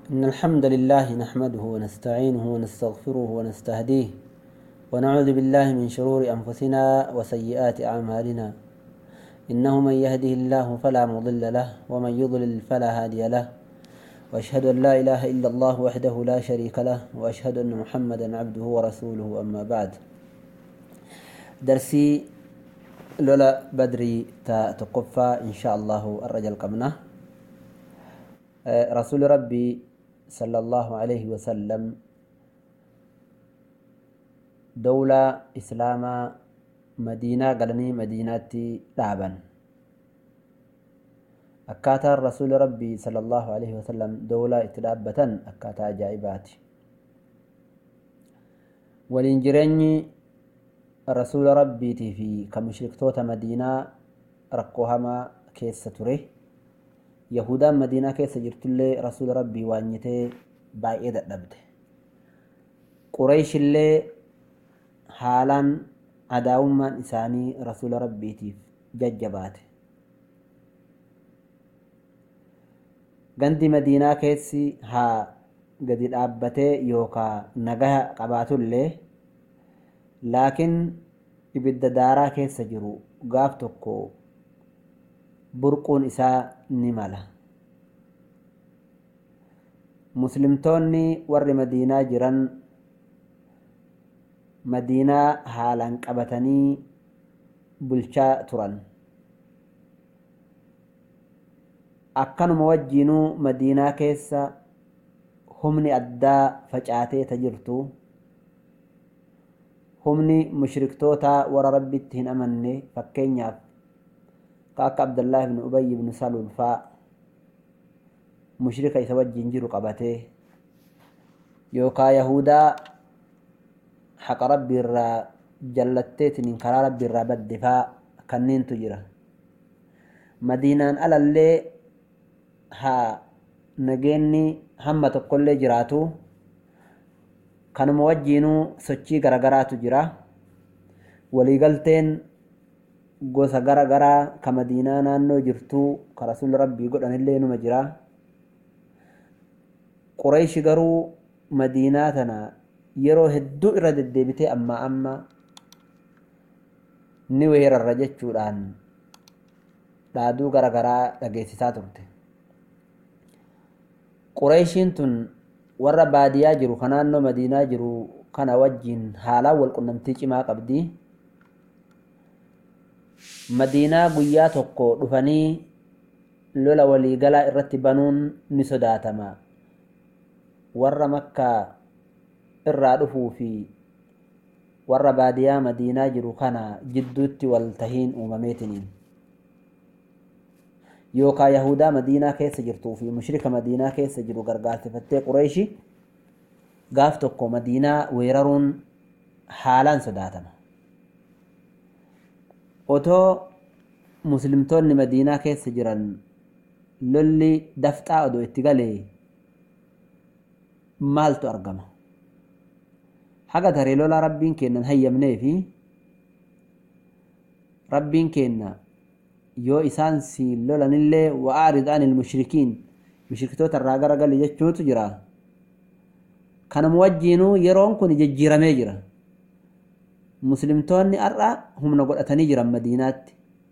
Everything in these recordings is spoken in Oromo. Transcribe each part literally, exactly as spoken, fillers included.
إن الحمد لله نحمده ونستعينه ونستغفره ونستهديه ونعوذ بالله من شرور أنفسنا وسيئات أعمالنا. إنه من يهده الله فلا مضل له ومن يضلل فلا هادي له، وأشهد أن لا إله إلا الله وحده لا شريك له، وأشهد أن محمدا عبده ورسوله. أما بعد، درسي لولا بدري تقفى إن شاء الله الرجل قمنا. رسول ربي صلى الله عليه وسلم دولة إسلاما مدينة قلني مدينة لعبا أكاتا رسول ربي صلى الله عليه وسلم دولة اتلابة أكاتا جائبات ولنجرني رسول ربي في كمشركتوتا مدينة رقوهما كيس ستره يهودا مدينة كيس جرتلي رسول ربي وانيته بايدة دبته قريش اللي حالا عداوما إساني رسول ربي تيف ججبات غندي مدينة كيسي ها قد الأبته يوكا نغا قباتو اللي لكن إبدا دارا كيس جرو غافتوكو برقون إساء نمالا مسلمتوني ور مدينة جران مدينة حالا قبتني بلشا تران أكن موجينو مدينة كيسا همني أدى فجعاتي تجرتو همني مشركتوتا ور ربي تهن أمني فكينياف كاك عبد الله بن أبي بن سلول فا مشركة يتوجه جيرو قبته يوكا يهودا حق ربي الرا جلتت من كرا ربي الرا بالدفاع كنين تجرى مدينة على اللي ها نجيني همة كل جراتو كانوا موجينو سوتشي غرغراتو جرا وليقلتين gosa gara garaa ka madiinaa naannoo jirtuu ka rasuul rabbii godhanillee numa jira. Quraysh garuu madiinaa tana yeroo hedduu irra deddeebitee amma amma ni weerarra jechuudhaan dhaaduu gara garaa dhageessisaa turte. Qurayshiin tun warra baadiyaa jiru ka naannoo madiinaa jiru kana wajjiin haalaan wal qunnamtii cimaa qabdi. Madiinaa guyyaa tokko dhufanii lola waliigalaa irratti banuun ni sodaatama. Warra makkaa irraa dhufuu fi warra baadiyaa madiinaa jiru kana jidduutti wal tahiin uumameetiniin yookaan yahudaa madiinaa keessa jirtuu fi mushrika madiinaa keessa jiru gargaarsifattee Qurayshi gaaf tokko madiinaa weeraruun haalaan sodaatama. Otoo muslimtoonni madiinaa keessa jiran lolli dafxaa odoo itti galee maaltu argama? Haga taree lola rabbiin kennan hayyamnee fi rabbiin kenna yoo isaan si lolanillee wa'aarid anil mushrikiin mushriktoota irraa gara gali jechuutu jira. Kanuma wajjiinuu yeroon kun jijjiiramee jira. muslimtoonni arra humna godhatanii jiran madiinaatti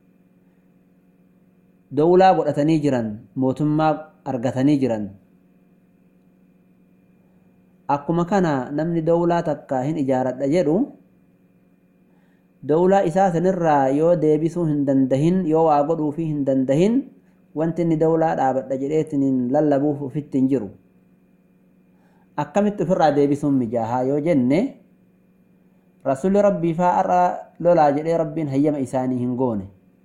dawlaa godhatanii jiran mootummaa argatanii jiran akkuma kana namni dawlaa takka hin ijaaradha jedhu dawlaa isaa sanirraa yoo deebisuu hin dandahin yoo waa godhuu fi hin dandahin wanti inni dawlaa dhaabadha jedheetiin lallabuuf ofitti hin jiru. Akkamitti ofirraa deebisuun mijaahaa yoo jenne رسول ربي فارا لولا جدي ربين هيما إساني هنغوني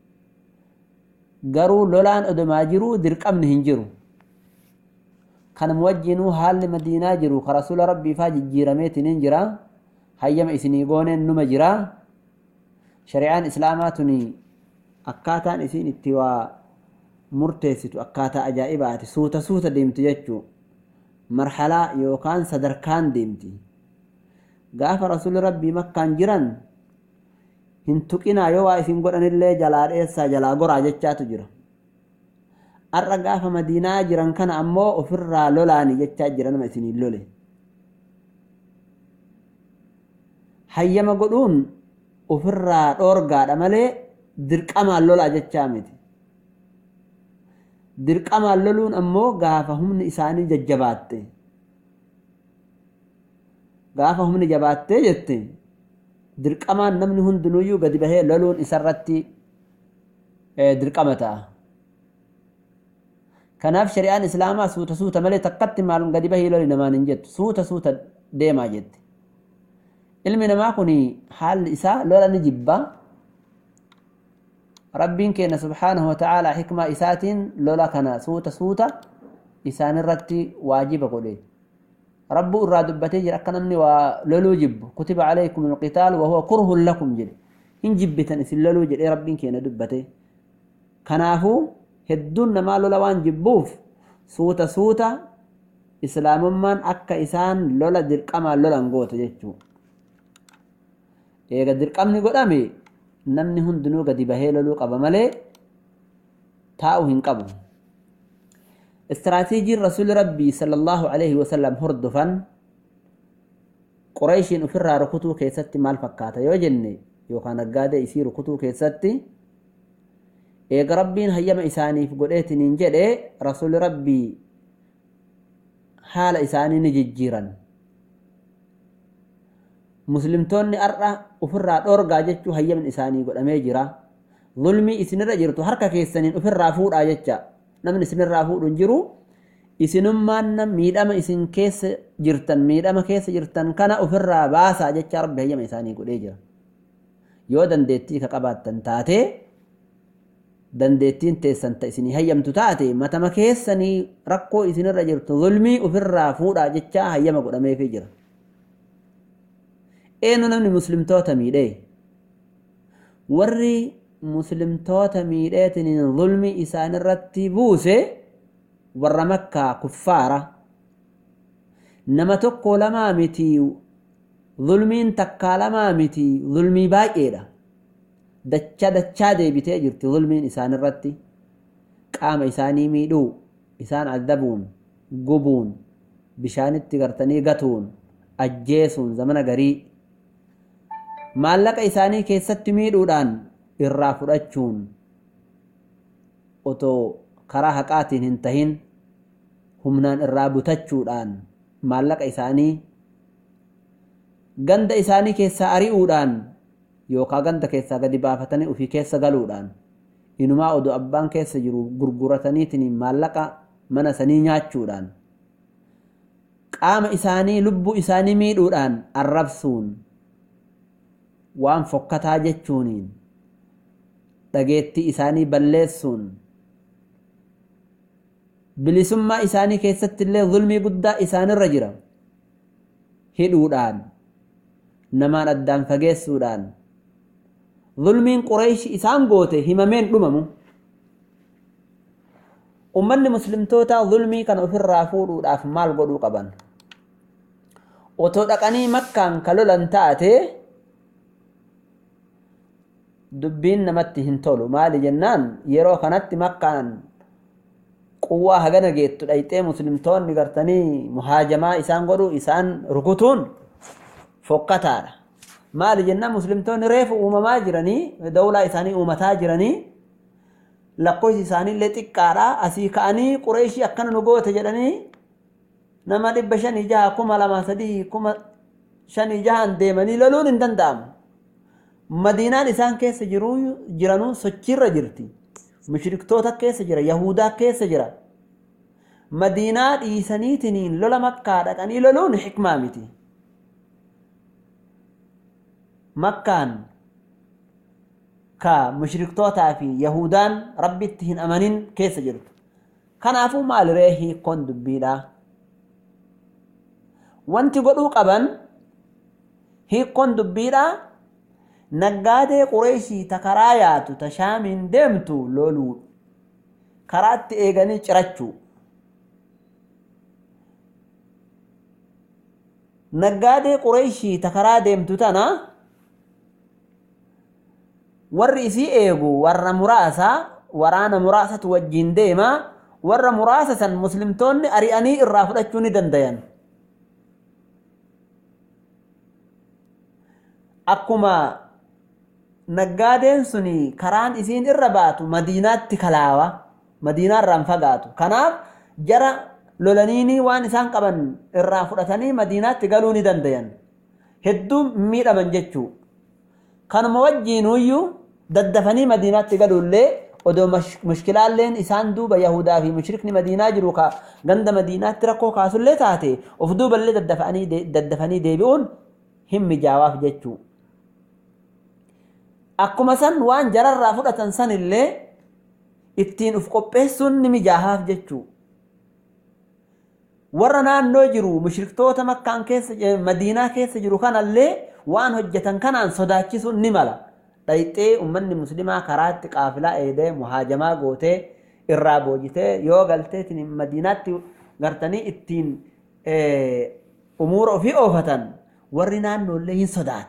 قروا لولان أدماجروا درقم هنجروا كان موجنوا حال مدينة جروا كرسول ربي فاجي جيرميت ننجرا هيما إساني غوني نمجرا شريعان إسلاماتني أكاتان إسين اتوا مرتسيتو أكاتا أجائبات سوتا سوتا ديمتو يجو مرحلة يوكان صدركان ديمتي قاف رسول ربي مكان جران هنتقنا يوا اسم قرآن اللي جلال إيسا جلا قرى جتشاتو جرا arra gaafa madiinaa jiran kana ammoo ofirraa lolaani jechaa jiran nama isinii lole hayyama godhuun ofirraa dhoorgaadha malee dirqamaan lolaa jechaa miti dirqamaan loluun ammoo gaafa humni isaanii jajjabaatte gaafa humni jabaatte jette dirqamaan namni hundinuyyuu gadi bahee loluun isarratti dirqama ta'a kanaaf shari'aan islaamaa suuta suuta malee takkatti maalum gadi bahee loli namaan hin jettu suuta suuta deemaa jetti ilmi namaa kun haalli isaa lola ni jibba rabbiin keenya subhaanahu wa ta'aalaa hikmaa isaatiin lola kana suuta suuta isaan irratti waajiba godhe rabbu irraa dubbatee jira akka namni waa loluu jibbu kutiba alaykum alqitaal wa huwa kurhun lakum jedhe hin jibbitan isin loluu jedhee rabbiin keenya dubbate kanaafuu hedduun namaa lola waan jibbuuf suuta suuta islaamummaan akka isaan lola dirqamaan lolan goote jechuu eega dirqamni godhame namni hundinuu gadi bahee loluu qaba malee taa'u hin qabu استراتيجي رسول ربي صلى الله عليه وسلم هردفا قريش افرا ركوتو كيستي مال فكاتا يو جني يو كان قاده يصير ركوتو كيستي ايغ ربين هيما اساني في قديت نينجدي رسول ربي حال اساني نججيرا مسلمتوني ارى افرا دورغا جچو هيما اساني قدامي جرا ظلمي اسنرا جرتو حركه كيسنين افرا فودا جچا namni isinirraa fuudhu hin jiru isinummaan miidhama isin keessa jirtan miidhama keessa jirtan kana ofirraa baasaa jecha rabbi hayyama isaanii godhee jira yoo dandeettii ka qabaattan taate dandeettiin teessan ta isinii hayyamtu taate matama keessanii rakkoo isinirra jirtu zulmii ofirraa fuudhaa jecha hayyama godhameefii jira eenu namni muslimtoota miidhee warri مسلمتوتا ميداتن ظلمي إسان الرتبوسي ورا مكة كفارة نما تقو لما متي ظلمين تقا لما متي ظلمي باقيدا دچا دچا دي بتاجرت ظلمين إسان الرتي قام إساني ميدو إسان عذبون قبون بشان التقرتني قتون أجيسون زمن قري مالك إساني كيست ميدو دان irraa fudhachuun otoo karaa haqaatiin hin tahin humnaan irraa butachuudhaan maallaqa isaanii ganda isaanii keessaa ari'uudhaan yookaan ganda keessaa gadi baafatanii ofii keessa galuudhaan inumaa odoo abbaan keessa jiru gurgurataniitiin maallaqa mana sanii nyaachuudhaan qaama isaanii lubbuu isaanii miidhuudhaan arrabsuun waan fokkataa jechuuniin dhageettii isaanii balleessuun bilisummaa isaanii keessatti illee zulmii guddaa isaanirra jira hidhuudhaan namaan addaan fageessuudhaan zulmiin qureesh isaan goote himameen dhumamu ummanni muslimtoota zulmii kana ofirraa fuudhuudhaaf maal godhuu qaban otoo dhaqanii makkaan kalolan taate dubbiin namatti hin tolu maali jennaan yeroo kanatti makkaan quwwaa hagana geettu dhayxee muslimtoonni gartanii muhaajamaa isaan godhu isaan rukutuun fokkataadha maali jennaan muslimtoonni reefu uumamaa jiranii dawlaa isaanii uumataa jiranii lakkoofsi isaanii illee xiqqaadha asii ka'anii qureeshii akkana nu goote jedhanii nama dhibba shanii jaha kuma lama sadii kuma shanii jahan deemanii loluun hin danda'amu madiinaan isaan keessa jiru jiranuu sochiirra jirti mushriktoota keessa jira yahudaa keessa jira madiinaa dhiisaniitiin lola makkaa dhaqanii loluun hikmaa miti makkaan ka mushriktootaa fi yahudaan rabbitti hin amanin keessa jirtu kanaafuu maal ree hiikkoon dubbiidha wanti godhuu qaban hiikkoon dubbiidha naggaadee qureeshii ta karaa yaatu ta shaamiin deemtu loluu karaatti eeganii cirachuu naggaadee qureeshii ta karaa deemtu tana warri isii eegu warra muraasa waraana muraasatu wajjin deema warra muraasa san muslimtoonni ari'anii irraa fudhachuu ni dandayan. Akkuma naggaadeen suni karaan isiin irra baatu Madiinaatti kalaawa, Madiinaarraan fagaatu. Kanaaf jara lolaniini waan isaan qaban irraa fudhatanii Madiinaatti galuu ni dandayan. Hedduu miidhaman jechuu. Kanuma wajjiinuyyuu daddafanii Madiinaatti galuullee odoo mushkilaalleen isaan duuba Yahudaa fi mushrikni Madiinaa jiru ka ganda Madiinaatti rakkoo kaasullee taate of duuballee daddafanii daddafanii deebi'uun hin mijaawaaf jechuu. Akkuma san waan jararraa fudhatan san illee ittiin uf qopheessuun ni mijaawaaf jechuu. Warra naannoo jiru mushriktoota Makkaan keessa Madiinaa keessa jiru kanallee waan hojjetan kanaan sodaachisuun ni mala. Dhayxee ummanni muslimaa karaatti qaafilaa eedee muhaajamaa gootee irraa boojitee yoo galteetiin Madiinaatti gartanii ittiin umuura ofii oofatan warri naannoollee hin sodaata.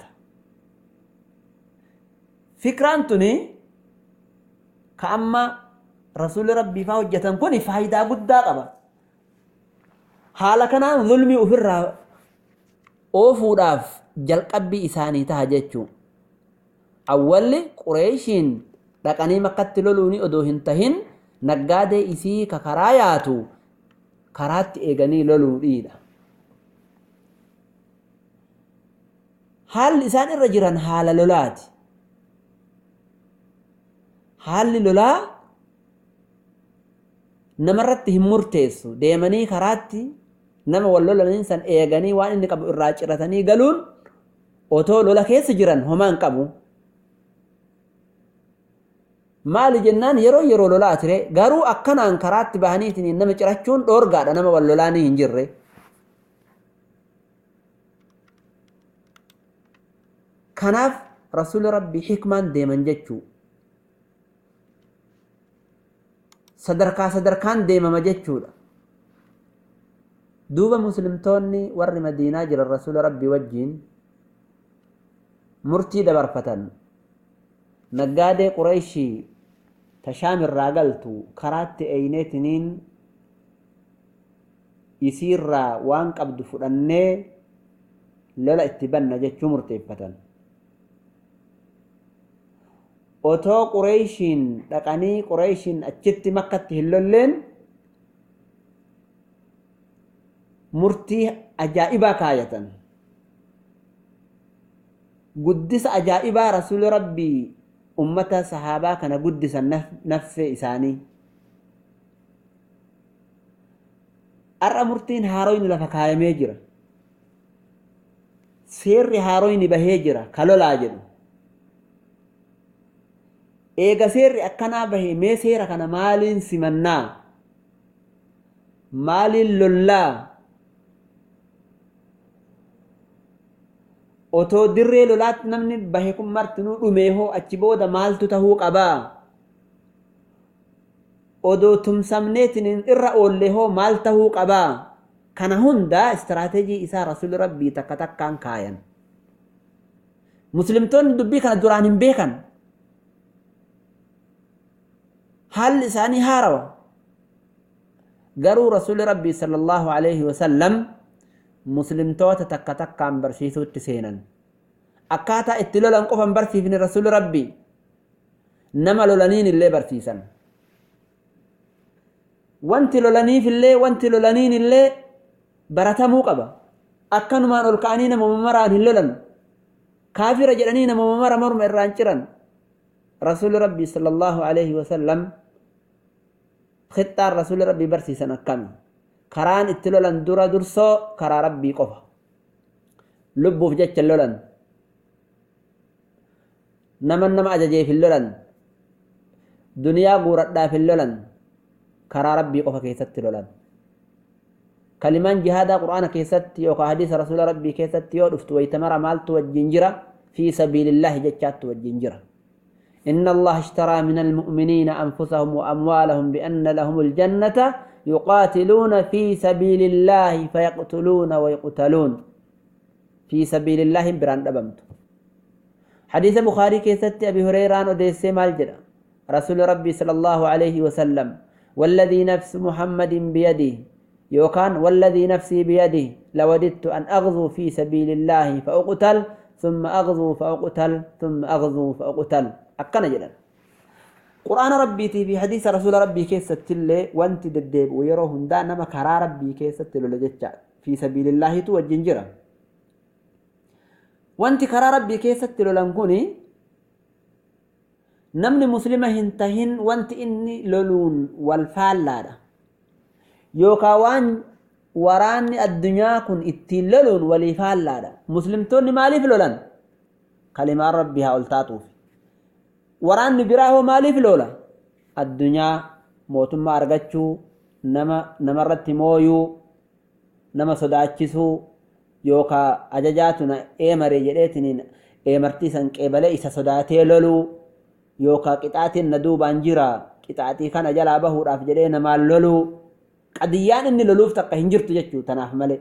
Fikraan tuni ka amma rasuulli rabbii faa hojjetan kun faayidaa guddaa qaba. Haala kanaan zulmii ofirraa oofuudhaaf jalqabbii isaanii taha jechuun. Awwalli Qureeshiin dhaqanii Makkatti loluuni odoo hin tahin naggaadee isii ka karaa yaatu karaatti eeganii loluudhiidha. Haalli isaan irra jiran haala lolaati. Haalli lolaa namarratti hin murteessu. Deemanii karaatti nama wal lolaniin san eeganii waan inni qabu irraa ciratanii galuun otoo lola keessa jiran homaan qabu. Maali jennaan yeroo yeroo lolaa ture garuu akkanaan karaatti bahaniitiin nama cirachuun dhoorgaadha nama wal lolaanii hin jirre. Kanaaf rasuulli rabbii hikmaan deeman jechuu. Sadarkaa sadarkaan deemama jechuudha. Duuba muslimtoonni warri Madiinaa jiran rasuula rabbii wajjiin murtii dabarfatan. Naggaadee Qureeshii tashaam irraa galtu karaatti eeyneetiniin isiirraa waan qabdu fudhannee lola itti banna jechuu murteeffatan. Otoo Qureeshiin dhaqanii Qureeshiin achitti Makkatti hin lolleen murtii ajaa'ibaa kaayatan. Guddisa ajaa'ibaa rasuulli rabbii ummata sahaabaa kana guddisan nafsee isaanii. Ar'a murtiin haaroyni lafa kaayamee jira. Seerri haaroyni bahee jira ka lolaa jedhu. Eega seerri akkanaa bahee mee seera kana maaliin simannaa? Maaliin lollaa? Otoo dirree lolaatti namni bahe kun martinuu dhumee hoo achi booda maaltu tahuu qabaa? Odoo tumsamneetiin irra oollee hoo maal tahuu qabaa? Kana hunda istiraateejii isaa rasuulli rabbii takka takkaan kaayan. Muslimtoonni dubbii kana duraan hin beekan. Haalli isaanii haarawa. Garuu rasuulli rabbii sallallahu alayhi wa sallam muslimtoota takka takkaan barsiisuutti seenan. Akkaataa itti lolan qofan barsiifne rasuulli rabbii nama lolaniin illee barsiisan. Wanti lolaniif illee wanti lolaniin illee baratamuu qaba. Akkanumaan ol ka'anii nama maraan hin lolan. Kaafira jedhanii nama mara morma irraan ciran. Rasuulli rabbii sallallahu alayhi wa sallam khixxaan rasuulli rabbii barsiisan akkami. Karaan itti lolan dura dursoo karaa rabbii qofa. Lubbuuf jecha lolan. Nama nama ajajeef hin lolan. Duniyaa guuradhaaf hin lolan. Karaa rabbii qofa keessatti lolan. Kalimaan jihaadaa Qur'aana keessatti yookaan hadiisa rasuula rabbii keessatti yoo dhuftu waytamara maaltu wajjin jira fi sabiilillaahi jechaattu wajjin jira. إن الله اشترى من المؤمنين أنفسهم وأموالهم بأن لهم الجنة يقاتلون في سبيل الله فيقتلون ويقتلون في سبيل الله بران دبمت. حديث بخاري كيست أبي هريرة وديس مالجرة رسول ربي صلى الله عليه وسلم والذي نفس محمد بيده يوكان والذي نفسي بيده لوددت أن أغزو في سبيل الله فأقتل ثم أغزو فأقتل ثم أغزو فأقتل أكنا جدا قرآن ربي في حديث رسول ربي كيسة اللي وانت ددب ويروهن دا نما كرا ربي كيسة اللي في سبيل الله توجنجرا وانت كرا ربي كيسة اللي نمني مسلمة هنتهن وانت إني لولون والفالة يوكا وان وراني الدنيا كن اتللون ولفالة مسلمتون مالي في لولان كلمة ربها والتاتوف وراني براه مالي في لولا الدنيا موتم ما أرغتشو نما نمرت مويو نما صداتشسو يوكا أجاجاتنا إيمري جريتنين إيمرتي سنك إيبالي إسا صداتي لولو يوكا قطعتين ندوبان جرا قطعتي كان جلا بهو راف جرين مال لولو قديان إني لولوف تقا هنجرت جتشو تناف ملي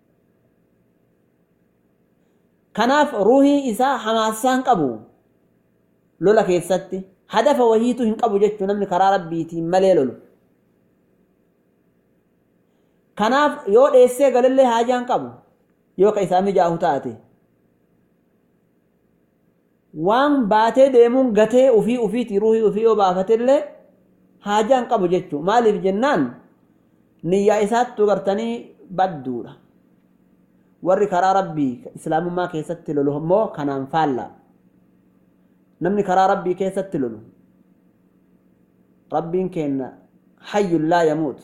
كناف روحي إسا حماسان قبو لولا كيستي هدف وهيتو هنقبو جتشو نمني كرا ربيتي ملي لولو كناف يو ديسي قلل حاجان قبو يوكا إسامي جاهو تاتي وان باتي ديمون غتي وفي وفيتي روحي وفي وبافتله حاجان قبو جتشو مالي في جنان نيا إسات تغرتني بدورة ورّي كرا ربي إسلام ما كيست لولو مو كنان فالا نمني كرا ربي كيست لولو ربي كينا حي لا يموت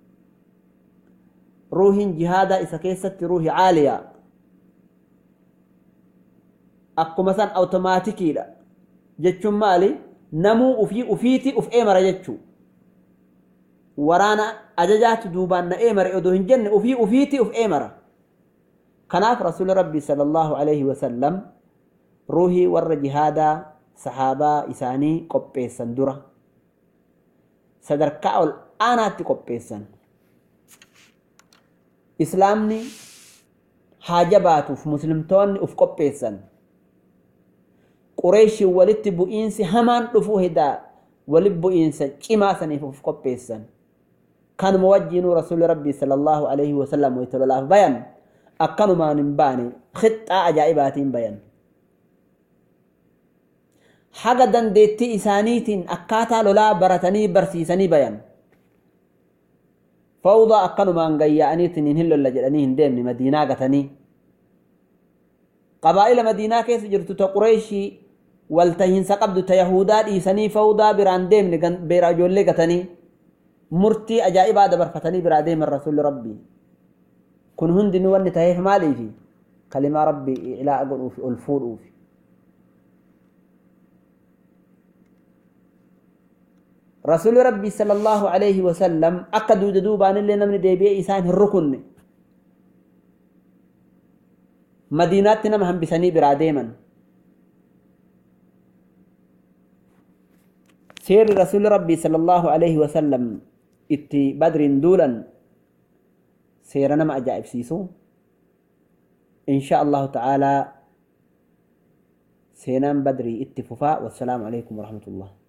روح جهادا إسا كيست روح عالية أكو مثلا أوتوماتيكي لا جتشو مالي نمو وفي وفيتي وفي إيمر جتشو ورانا أجاجات دوبان إيمر إدوهن جنة وفي وفيتي وفي إيمر كناف رسول ربي صلى الله عليه وسلم روحي ور جهادا صحابة إساني قبيسان درة صدركاء الآنات قبيسان إسلامني حاجباتو في مسلمتون وفي قبيسان قريش ولت بؤينسي همان رفوه دا ولب بؤينسي كما سنفو في قبيسان كان موجين رسول ربي صلى الله عليه وسلم ويتلو الله بيان أكانوا ما نباني خطة أجائباتين بيان حاجة دندتي إسانيتين أكاتا لولا برتني برسيساني بيان فوضى أكانوا ما نغيانيتين هلو اللجلانيهن ديمني مدينة قتني قبائل مدينة كيس جرتو تقريشي والتهين سقبدو تيهودات إساني فوضى بران ديمني بيراجول لقتني مرتي أجائبا دبر فتني برادي من رسول ربي كن هند نوان تهيف مالي في كلمة ربي إلا أقول في الفور في رسول ربي صلى الله عليه وسلم أكدوا ددوبان اللي نمني ديبئ إسان الركن مديناتنا مهم بسني برادي من سير رسول ربي صلى الله عليه وسلم itti badrin duulan seera nama ajaa'ibsiisu insha allahu ta'ala seenaan badrii itti fufaa wassalaamu alaykum warahmatullah